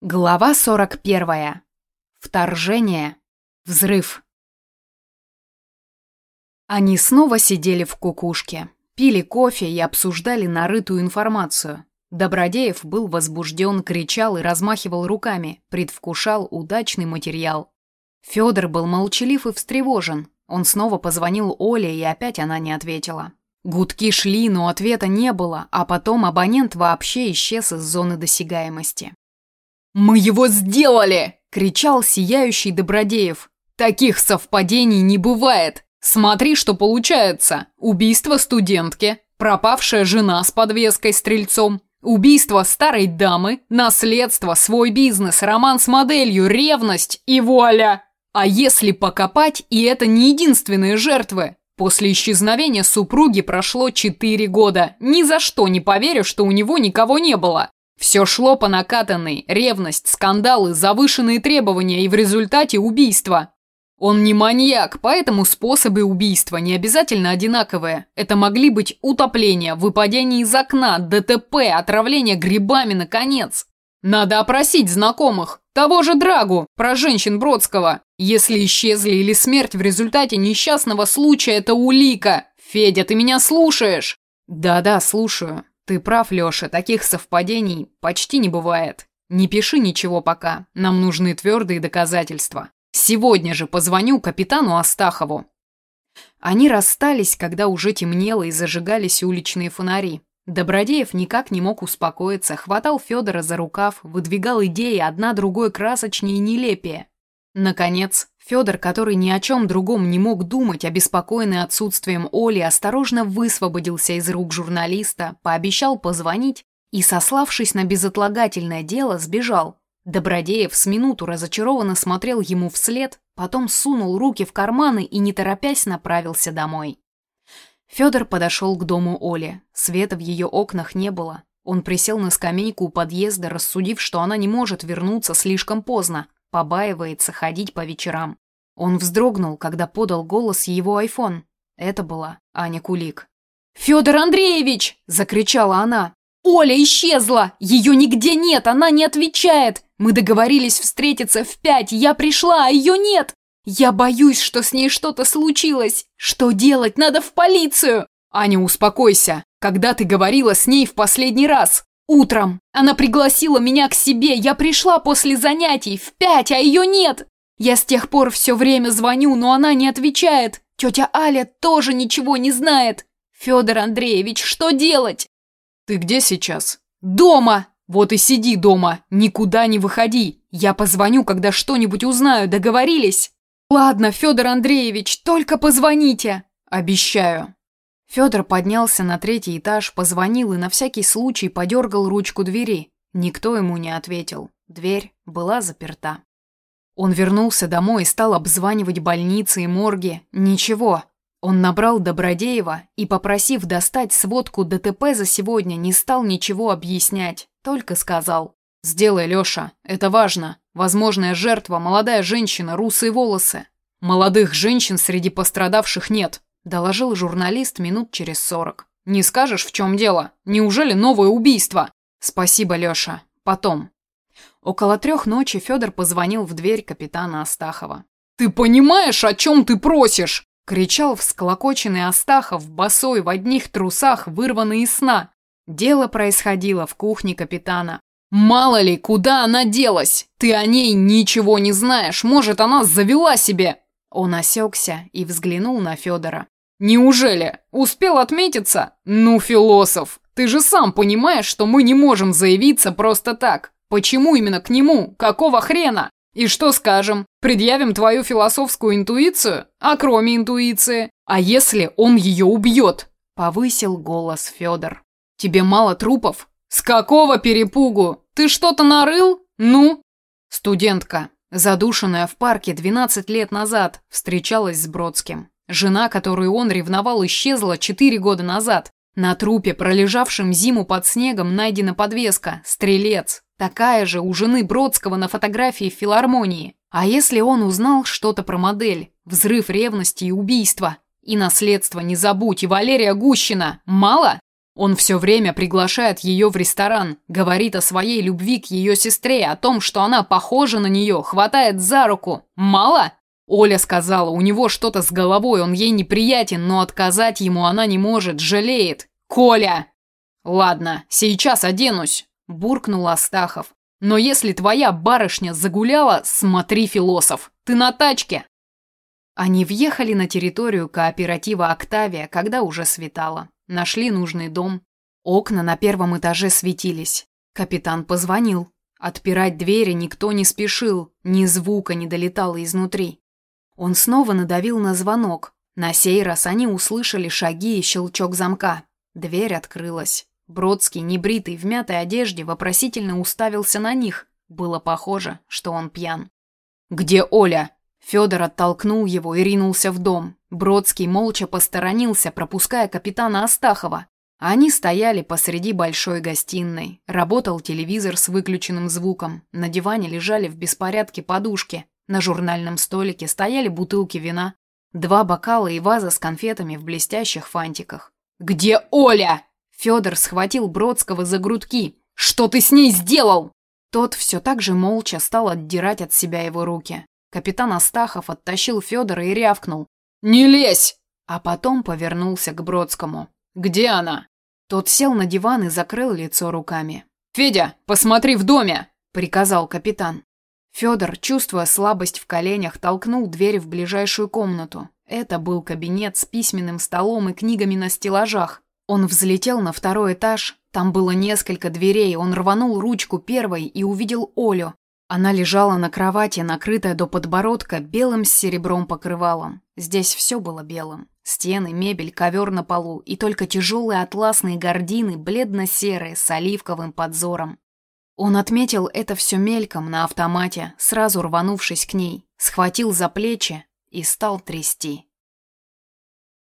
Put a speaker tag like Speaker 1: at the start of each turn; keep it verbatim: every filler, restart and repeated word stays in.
Speaker 1: Глава сорок первая. Вторжение. Взрыв. Они снова сидели в кукушке, пили кофе и обсуждали нарытую информацию. Добродеев был возбужден, кричал и размахивал руками, предвкушал удачный материал. Федор был молчалив и встревожен. Он снова позвонил Оле, и опять она не ответила. Гудки шли, но ответа не было, а потом абонент вообще исчез из зоны досягаемости. «Мы его сделали!» – кричал сияющий Добродеев. «Таких совпадений не бывает! Смотри, что получается! Убийство студентки, пропавшая жена с подвеской стрельцом, убийство старой дамы, наследство, свой бизнес, роман с моделью, ревность и вуаля! А если покопать, и это не единственные жертвы? После исчезновения супруги прошло четыре года. Ни за что не поверю, что у него никого не было. Все шло по накатанной, ревность, скандалы, завышенные требования и в результате убийство. Он не маньяк, поэтому способы убийства не обязательно одинаковые. Это могли быть утопление, выпадение из окна, ДТП, отравление грибами, наконец. Надо опросить знакомых, того же Драгу, про женщин Бродского. Если исчезли или смерть в результате несчастного случая, это улика. Федя, ты меня слушаешь? Да-да, слушаю. Ты прав, Леша, таких совпадений почти не бывает. Не пиши ничего пока, нам нужны твердые доказательства. Сегодня же позвоню капитану Астахову. Они расстались, когда уже темнело и зажигались уличные фонари. Добродеев никак не мог успокоиться, хватал Федора за рукав, выдвигал идеи одна другой красочнее и нелепее. Наконец, Федор, который ни о чем другом не мог думать, обеспокоенный отсутствием Оли, осторожно высвободился из рук журналиста, пообещал позвонить и, сославшись на безотлагательное дело, сбежал. Добродеев с минуту разочарованно смотрел ему вслед, потом сунул руки в карманы и, не торопясь, направился домой. Федор подошел к дому Оли. Света в ее окнах не было. Он присел на скамейку у подъезда, рассудив, что она не может вернуться слишком поздно. Побаивается ходить по вечерам. Он вздрогнул, когда подал голос его айфон. Это была Аня Кулик. «Федор Андреевич!» – закричала она. «Оля исчезла! Ее нигде нет, она не отвечает! Мы договорились встретиться в пять, я пришла, а ее нет! Я боюсь, что с ней что-то случилось! Что делать? Надо в полицию!» «Аня, успокойся! Когда ты говорила с ней в последний раз?» «Утром. Она пригласила меня к себе. Я пришла после занятий в пять, а ее нет. Я с тех пор все время звоню, но она не отвечает. Тетя Аля тоже ничего не знает. Федор Андреевич, что делать?» «Ты где сейчас?» «Дома. Вот и сиди дома. Никуда не выходи. Я позвоню, когда что-нибудь узнаю. Договорились?» «Ладно, Федор Андреевич, только позвоните». «Обещаю». Федор поднялся на третий этаж, позвонил и на всякий случай подергал ручку двери. Никто ему не ответил. Дверь была заперта. Он вернулся домой и стал обзванивать больницы и морги. Ничего. Он набрал Добродеева и, попросив достать сводку ДТП за сегодня, не стал ничего объяснять. Только сказал: «Сделай, Леша, это важно. Возможная жертва – молодая женщина, русые волосы. Молодых женщин среди пострадавших нет», – доложил журналист минут через сорок. «Не скажешь, в чем дело? Неужели новое убийство?» «Спасибо, Леша. Потом». Около трех ночи Федор позвонил в дверь капитана Астахова. «Ты понимаешь, о чем ты просишь?» – кричал всклокоченный Астахов, босой, в одних трусах, вырванный из сна. Дело происходило в кухне капитана. «Мало ли, куда она делась? Ты о ней ничего не знаешь. Может, она завела себе?» Он осекся и взглянул на Федора. «Неужели? Успел отметиться? Ну, философ, ты же сам понимаешь, что мы не можем заявиться просто так. Почему именно к нему? Какого хрена? И что скажем? Предъявим твою философскую интуицию? А кроме интуиции? А если он ее убьет?» Повысил голос Федор. «Тебе мало трупов? С какого перепугу? Ты что-то нарыл? Ну?» Студентка, задушенная в парке двенадцать лет назад, встречалась с Бродским. Жена, которую он ревновал, исчезла четыре года назад. На трупе, пролежавшем зиму под снегом, найдена подвеска «Стрелец». Такая же у жены Бродского на фотографии в филармонии. А если он узнал что-то про модель? Взрыв ревности и убийство. И наследство не забудь, и Валерия Гущина. Мало? Он все время приглашает ее в ресторан, говорит о своей любви к ее сестре, о том, что она похожа на нее, хватает за руку. Мало? Оля сказала, у него что-то с головой, он ей неприятен, но отказать ему она не может, жалеет. Коля! Ладно, сейчас оденусь, буркнул Астахов. Но если твоя барышня загуляла, смотри, философ, ты на тачке. Они въехали на территорию кооператива «Октавия», когда уже светало. Нашли нужный дом. Окна на первом этаже светились. Капитан позвонил. Отпирать двери никто не спешил, ни звука не долетало изнутри. Он снова надавил на звонок. На сей раз они услышали шаги и щелчок замка. Дверь открылась. Бродский, небритый, в мятой одежде, вопросительно уставился на них. Было похоже, что он пьян. «Где Оля?» Федор оттолкнул его и ринулся в дом. Бродский молча посторонился, пропуская капитана Астахова. Они стояли посреди большой гостиной. Работал телевизор с выключенным звуком. На диване лежали в беспорядке подушки. На журнальном столике стояли бутылки вина. Два бокала и ваза с конфетами в блестящих фантиках. «Где Оля?» Федор схватил Бродского за грудки. «Что ты с ней сделал?» Тот все так же молча стал отдирать от себя его руки. Капитан Астахов оттащил Федора и рявкнул. «Не лезь!» А потом повернулся к Бродскому. «Где она?» Тот сел на диван и закрыл лицо руками. «Федя, посмотри в доме!» – приказал капитан. Федор, чувствуя слабость в коленях, толкнул дверь в ближайшую комнату. Это был кабинет с письменным столом и книгами на стеллажах. Он взлетел на второй этаж. Там было несколько дверей. Он рванул ручку первой и увидел Олю. Она лежала на кровати, накрытая до подбородка белым с серебром покрывалом. Здесь все было белым. Стены, мебель, ковер на полу и только тяжелые атласные гардины, бледно-серые, с оливковым подзором. Он отметил это все мельком на автомате, сразу рванувшись к ней, схватил за плечи и стал трясти.